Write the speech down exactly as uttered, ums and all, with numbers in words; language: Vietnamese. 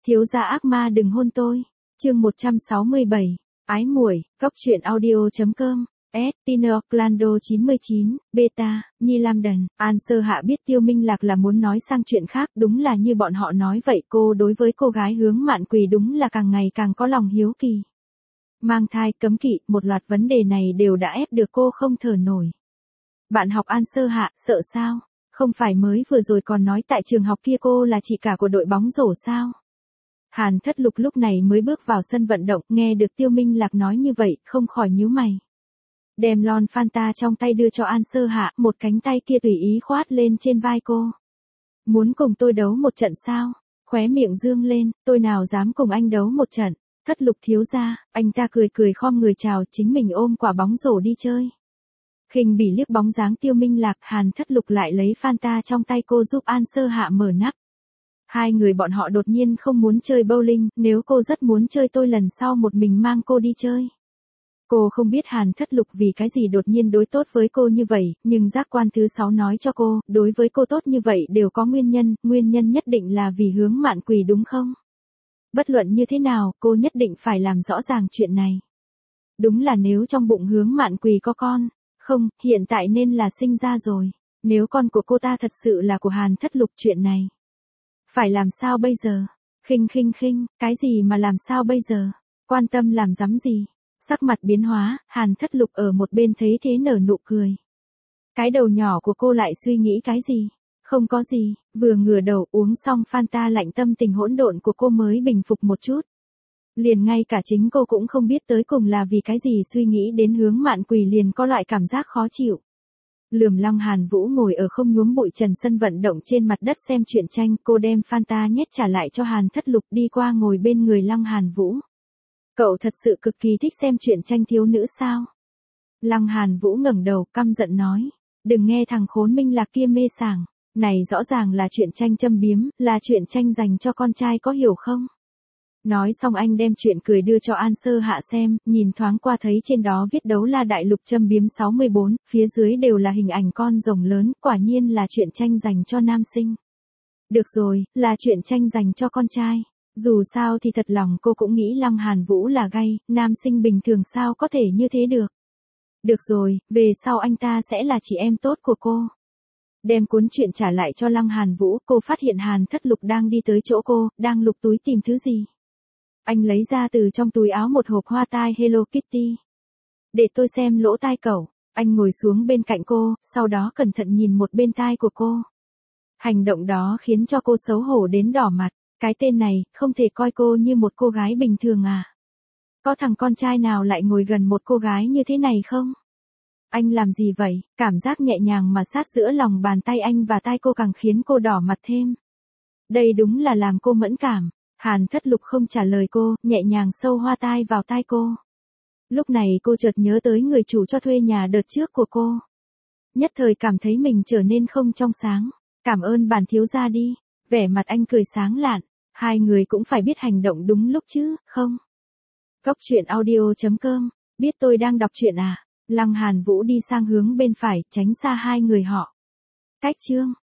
Thiếu gia ác ma đừng hôn tôi. Chương một trăm sáu mươi bảy. Ái muội, góc truyện audio.com. S. Tiner Orlando chín mươi chín, Beta, Nhi Lam Đần. An Sơ Hạ biết Tiêu Minh Lạc là muốn nói sang chuyện khác, đúng là như bọn họ nói vậy, cô đối với cô gái hướng Mạn Quỳ đúng là càng ngày càng có lòng hiếu kỳ. Mang thai, cấm kỵ, một loạt vấn đề này đều đã ép được cô không thở nổi. Bạn học An Sơ Hạ, sợ sao? Không phải mới vừa rồi còn nói tại trường học kia cô là chị cả của đội bóng rổ sao? Hàn Thất Lục lúc này mới bước vào sân vận động, nghe được Tiêu Minh Lạc nói như vậy, không khỏi nhíu mày. Đem lon Fanta trong tay đưa cho An Sơ Hạ, một cánh tay kia tùy ý khoát lên trên vai cô. Muốn cùng tôi đấu một trận sao? Khóe miệng dương lên, tôi nào dám cùng anh đấu một trận. Thất Lục thiếu gia, anh ta cười cười khom người chào, chính mình ôm quả bóng rổ đi chơi. Khinh bỉ liếc bóng dáng Tiêu Minh Lạc, Hàn Thất Lục lại lấy Fanta trong tay cô giúp An Sơ Hạ mở nắp. Hai người bọn họ đột nhiên không muốn chơi bowling, nếu cô rất muốn chơi tôi lần sau một mình mang cô đi chơi. Cô không biết Hàn Thất Lục vì cái gì đột nhiên đối tốt với cô như vậy, nhưng giác quan thứ sáu nói cho cô, đối với cô tốt như vậy đều có nguyên nhân, nguyên nhân nhất định là vì hướng Mạn Quỳ đúng không? Bất luận như thế nào, cô nhất định phải làm rõ ràng chuyện này. Đúng là nếu trong bụng hướng Mạn Quỳ có con, không, hiện tại nên là sinh ra rồi, nếu con của cô ta thật sự là của Hàn Thất Lục chuyện này. Phải làm sao bây giờ? Khinh khinh khinh, cái gì mà làm sao bây giờ? Quan tâm làm dám gì? Sắc mặt biến hóa, Hàn Thất Lục ở một bên thấy thế nở nụ cười. Cái đầu nhỏ của cô lại suy nghĩ cái gì? Không có gì, vừa ngửa đầu uống xong Fanta lạnh, tâm tình hỗn độn của cô mới bình phục một chút. Liền ngay cả chính cô cũng không biết tới cùng là vì cái gì suy nghĩ đến hướng Mạn Quỳ liền có loại cảm giác khó chịu. Lườm Long Hàn Vũ ngồi ở không nhuốm bụi trần sân vận động trên mặt đất xem truyện tranh, cô đem Fanta nhét trả lại cho Hàn Thất Lục, đi qua ngồi bên người Long Hàn Vũ. Cậu thật sự cực kỳ thích xem truyện tranh thiếu nữ sao? Long Hàn Vũ ngẩng đầu căm giận nói, đừng nghe thằng khốn Minh Lạc kia mê sảng, này rõ ràng là truyện tranh châm biếm, là truyện tranh dành cho con trai có hiểu không? Nói xong anh đem chuyện cười đưa cho An Sơ Hạ xem, nhìn thoáng qua thấy trên đó viết Đấu La Đại Lục châm biếm sáu mươi bốn, phía dưới đều là hình ảnh con rồng lớn, quả nhiên là truyện tranh dành cho nam sinh. Được rồi, là truyện tranh dành cho con trai. Dù sao thì thật lòng cô cũng nghĩ Long Hàn Vũ là gay, nam sinh bình thường sao có thể như thế được. Được rồi, về sau anh ta sẽ là chị em tốt của cô. Đem cuốn truyện trả lại cho Long Hàn Vũ, cô phát hiện Hàn Thất Lục đang đi tới chỗ cô, đang lục túi tìm thứ gì. Anh lấy ra từ trong túi áo một hộp hoa tai Hello Kitty. Để tôi xem lỗ tai cậu. Anh ngồi xuống bên cạnh cô, sau đó cẩn thận nhìn một bên tai của cô. Hành động đó khiến cho cô xấu hổ đến đỏ mặt. Cái tên này, không thể coi cô như một cô gái bình thường à? Có thằng con trai nào lại ngồi gần một cô gái như thế này không? Anh làm gì vậy? Cảm giác nhẹ nhàng mà sát giữa lòng bàn tay anh và tai cô càng khiến cô đỏ mặt thêm. Đây đúng là làm cô mẫn cảm. Hàn Thất Lục không trả lời cô, nhẹ nhàng sâu hoa tai vào tai cô. Lúc này cô chợt nhớ tới người chủ cho thuê nhà đợt trước của cô. Nhất thời cảm thấy mình trở nên không trong sáng. Cảm ơn bản thiếu gia đi. Vẻ mặt anh cười sáng lạn. Hai người cũng phải biết hành động đúng lúc chứ, không? Góc truyện audio.com. Biết tôi đang đọc truyện à? Long Hàn Vũ đi sang hướng bên phải, tránh xa hai người họ. Cách chương.